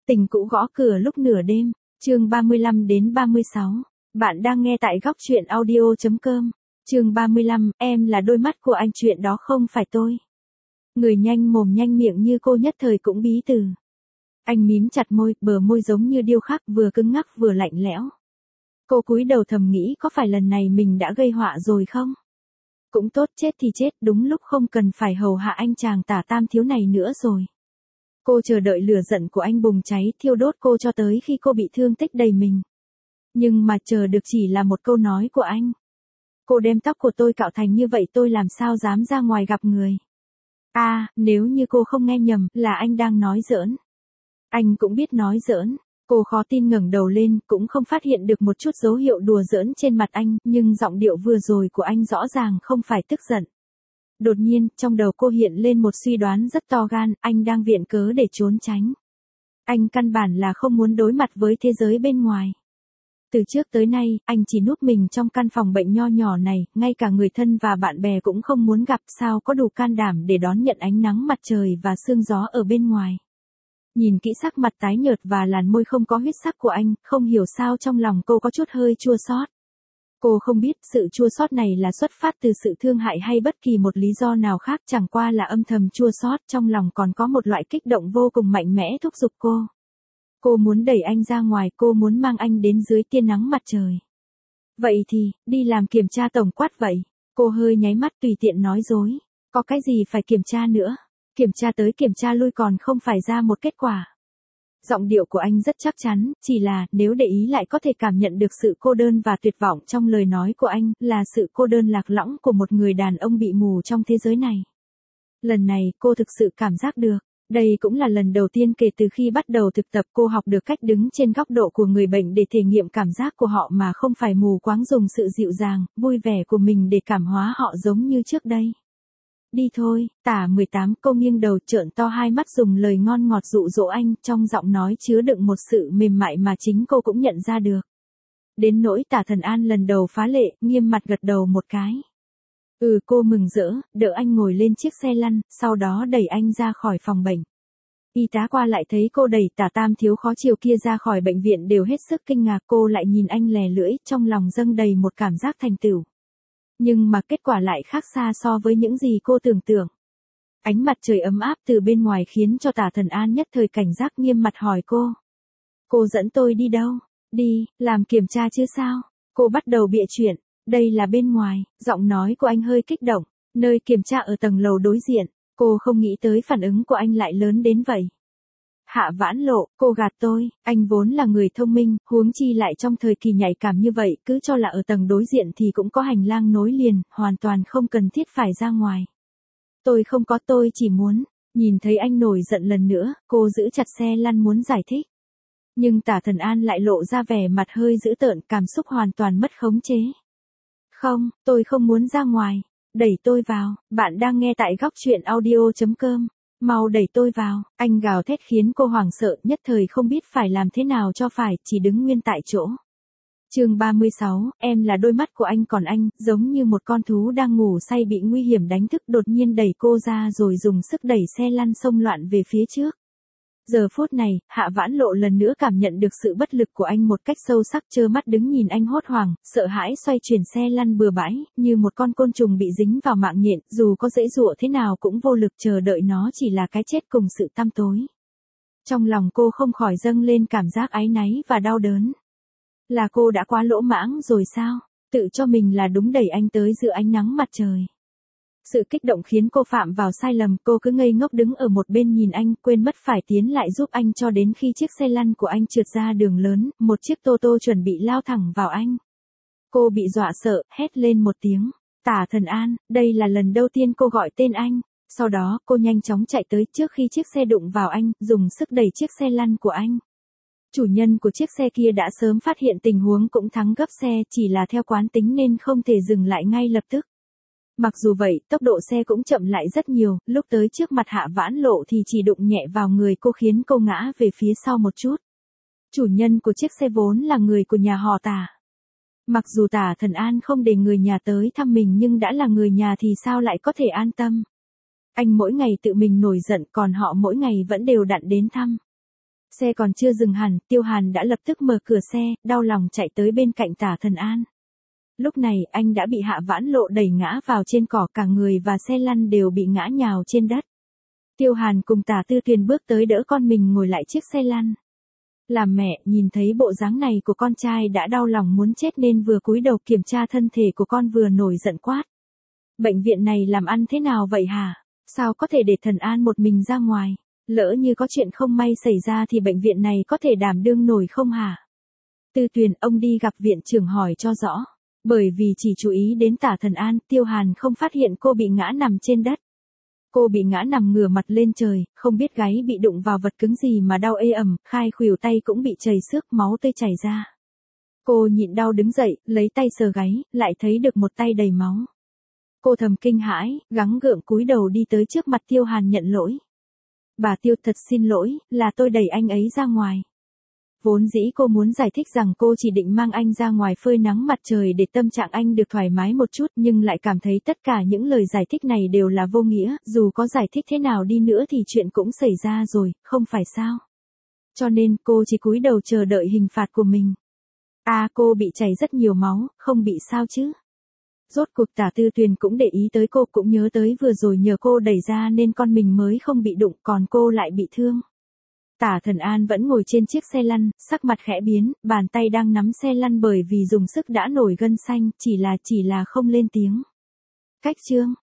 Tình cũ gõ cửa lúc nửa đêm, chương 35 đến 36. Bạn đang nghe tại góc truyện audio.com. Chương 35, em là đôi mắt của anh, chuyện đó không phải tôi. Người nhanh mồm nhanh miệng như cô nhất thời cũng bí từ. Anh mím chặt môi, bờ môi giống như điêu khắc, vừa cứng ngắc vừa lạnh lẽo. Cô cúi đầu thầm nghĩ có phải lần này mình đã gây họa rồi không? Cũng tốt, chết thì chết, đúng lúc không cần phải hầu hạ anh chàng tả tam thiếu này nữa rồi. Cô chờ đợi lửa giận của anh bùng cháy thiêu đốt cô cho tới khi cô bị thương tích đầy mình. Nhưng mà chờ được chỉ là một câu nói của anh. Cô đem tóc của tôi cạo thành như vậy tôi làm sao dám ra ngoài gặp người. Nếu như cô không nghe nhầm là anh đang nói giỡn. Anh cũng biết nói giỡn. Cô khó tin ngẩng đầu lên, cũng không phát hiện được một chút dấu hiệu đùa giỡn trên mặt anh, nhưng giọng điệu vừa rồi của anh rõ ràng không phải tức giận. Đột nhiên, trong đầu cô hiện lên một suy đoán rất to gan, anh đang viện cớ để trốn tránh. Anh căn bản là không muốn đối mặt với thế giới bên ngoài. Từ trước tới nay, anh chỉ núp mình trong căn phòng bệnh nho nhỏ này, ngay cả người thân và bạn bè cũng không muốn gặp, sao có đủ can đảm để đón nhận ánh nắng mặt trời và sương gió ở bên ngoài. Nhìn kỹ sắc mặt tái nhợt và làn môi không có huyết sắc của anh, không hiểu sao trong lòng cô có chút hơi chua xót. Cô không biết sự chua xót này là xuất phát từ sự thương hại hay bất kỳ một lý do nào khác, chẳng qua là âm thầm chua xót, trong lòng còn có một loại kích động vô cùng mạnh mẽ thúc giục cô. Cô muốn đẩy anh ra ngoài, cô muốn mang anh đến dưới tia nắng mặt trời. Vậy thì, đi làm kiểm tra tổng quát vậy. Cô hơi nháy mắt tùy tiện nói dối. Có cái gì phải kiểm tra nữa? Kiểm tra tới kiểm tra lui còn không phải ra một kết quả. Giọng điệu của anh rất chắc chắn, chỉ là nếu để ý lại có thể cảm nhận được sự cô đơn và tuyệt vọng trong lời nói của anh, là sự cô đơn lạc lõng của một người đàn ông bị mù trong thế giới này. Lần này cô thực sự cảm giác được. Đây cũng là lần đầu tiên kể từ khi bắt đầu thực tập cô học được cách đứng trên góc độ của người bệnh để thể nghiệm cảm giác của họ mà không phải mù quáng dùng sự dịu dàng, vui vẻ của mình để cảm hóa họ giống như trước đây. Đi thôi, tả 18, cô nghiêng đầu trợn to hai mắt dùng lời ngon ngọt dụ dỗ anh, trong giọng nói chứa đựng một sự mềm mại mà chính cô cũng nhận ra được. Đến nỗi Tả Thần An lần đầu phá lệ, nghiêm mặt gật đầu một cái. Cô mừng rỡ, đỡ anh ngồi lên chiếc xe lăn, sau đó đẩy anh ra khỏi phòng bệnh. Y tá qua lại thấy cô đẩy Tả tam thiếu khó chịu kia ra khỏi bệnh viện đều hết sức kinh ngạc, cô lại nhìn anh lè lưỡi, trong lòng dâng đầy một cảm giác thành tựu. Nhưng mà kết quả lại khác xa so với những gì cô tưởng tượng. Ánh mặt trời ấm áp từ bên ngoài khiến cho Tả Thần An nhất thời cảnh giác, nghiêm mặt hỏi cô. Cô dẫn tôi đi đâu? Đi, làm kiểm tra chứ sao? Cô bắt đầu bịa chuyện. Đây là bên ngoài, giọng nói của anh hơi kích động, nơi kiểm tra ở tầng lầu đối diện. Cô không nghĩ tới phản ứng của anh lại lớn đến vậy. Hạ Vãn Lộ, cô gạt tôi, anh vốn là người thông minh, huống chi lại trong thời kỳ nhạy cảm như vậy, cứ cho là ở tầng đối diện thì cũng có hành lang nối liền, hoàn toàn không cần thiết phải ra ngoài. Tôi không có, tôi chỉ muốn. Nhìn thấy anh nổi giận lần nữa, cô giữ chặt xe lăn muốn giải thích. Nhưng Tả Thần An lại lộ ra vẻ mặt hơi dữ tợn, cảm xúc hoàn toàn mất khống chế. Không, tôi không muốn ra ngoài. Đẩy tôi vào, bạn đang nghe tại góc truyện audio.com. Mau đẩy tôi vào, anh gào thét khiến cô hoảng sợ, nhất thời không biết phải làm thế nào cho phải, chỉ đứng nguyên tại chỗ. Chương 36, em là đôi mắt của anh, còn anh, giống như một con thú đang ngủ say bị nguy hiểm đánh thức, đột nhiên đẩy cô ra rồi dùng sức đẩy xe lăn xông loạn về phía trước. Giờ phút này, Hạ Vãn Lộ lần nữa cảm nhận được sự bất lực của anh một cách sâu sắc, trơ mắt đứng nhìn anh hốt hoảng, sợ hãi xoay chuyển xe lăn bừa bãi, như một con côn trùng bị dính vào mạng nhện, dù có giãy giụa thế nào cũng vô lực, chờ đợi nó chỉ là cái chết cùng sự tăm tối. Trong lòng cô không khỏi dâng lên cảm giác áy náy và đau đớn. Là cô đã quá lỗ mãng rồi sao? Tự cho mình là đúng, đẩy anh tới giữa ánh nắng mặt trời. Sự kích động khiến cô phạm vào sai lầm, cô cứ ngây ngốc đứng ở một bên nhìn anh, quên mất phải tiến lại giúp anh cho đến khi chiếc xe lăn của anh trượt ra đường lớn, một chiếc tô tô chuẩn bị lao thẳng vào anh. Cô bị dọa sợ, hét lên một tiếng. Tả Thần An, đây là lần đầu tiên cô gọi tên anh. Sau đó, cô nhanh chóng chạy tới trước khi chiếc xe đụng vào anh, dùng sức đẩy chiếc xe lăn của anh. Chủ nhân của chiếc xe kia đã sớm phát hiện tình huống cũng thắng gấp xe, chỉ là theo quán tính nên không thể dừng lại ngay lập tức. Mặc dù vậy, tốc độ xe cũng chậm lại rất nhiều, lúc tới trước mặt Hạ Vãn Lộ thì chỉ đụng nhẹ vào người cô khiến cô ngã về phía sau một chút. Chủ nhân của chiếc xe vốn là người của nhà họ Tả. Mặc dù Tả Thần An không để người nhà tới thăm mình nhưng đã là người nhà thì sao lại có thể an tâm. Anh mỗi ngày tự mình nổi giận, còn họ mỗi ngày vẫn đều đặn đến thăm. Xe còn chưa dừng hẳn, Tiêu Hàn đã lập tức mở cửa xe, đau lòng chạy tới bên cạnh Tả Thần An. Lúc này, anh đã bị Hạ Vãn Lộ đẩy ngã vào trên cỏ, cả người và xe lăn đều bị ngã nhào trên đất. Tiêu Hàn cùng Tả Tư Tuyền bước tới đỡ con mình ngồi lại chiếc xe lăn. Làm mẹ, nhìn thấy bộ dáng này của con trai đã đau lòng muốn chết nên vừa cúi đầu kiểm tra thân thể của con vừa nổi giận quát. Bệnh viện này làm ăn thế nào vậy hả? Sao có thể để Thần An một mình ra ngoài? Lỡ như có chuyện không may xảy ra thì bệnh viện này có thể đảm đương nổi không hả? Tư Tuyền, ông đi gặp viện trưởng hỏi cho rõ. Bởi vì chỉ chú ý đến Tả Thần An, Tiêu Hàn không phát hiện cô bị ngã nằm trên đất. Cô bị ngã nằm ngửa mặt lên trời, không biết gáy bị đụng vào vật cứng gì mà đau ê ẩm, khai khuỷu tay cũng bị chảy xước, máu tươi chảy ra. Cô nhịn đau đứng dậy, lấy tay sờ gáy, lại thấy được một tay đầy máu. Cô thầm kinh hãi, gắng gượng cúi đầu đi tới trước mặt Tiêu Hàn nhận lỗi. Bà Tiêu, thật xin lỗi, là tôi đẩy anh ấy ra ngoài. Vốn dĩ cô muốn giải thích rằng cô chỉ định mang anh ra ngoài phơi nắng mặt trời để tâm trạng anh được thoải mái một chút, nhưng lại cảm thấy tất cả những lời giải thích này đều là vô nghĩa, dù có giải thích thế nào đi nữa thì chuyện cũng xảy ra rồi, không phải sao? Cho nên cô chỉ cúi đầu chờ đợi hình phạt của mình. Cô bị chảy rất nhiều máu, không bị sao chứ? Rốt cuộc Tả Tư Tuyền cũng để ý tới cô, cũng nhớ tới vừa rồi nhờ cô đẩy ra nên con mình mới không bị đụng, còn cô lại bị thương. Tả Thần An vẫn ngồi trên chiếc xe lăn, sắc mặt khẽ biến, bàn tay đang nắm xe lăn bởi vì dùng sức đã nổi gân xanh, chỉ là không lên tiếng. Cách chương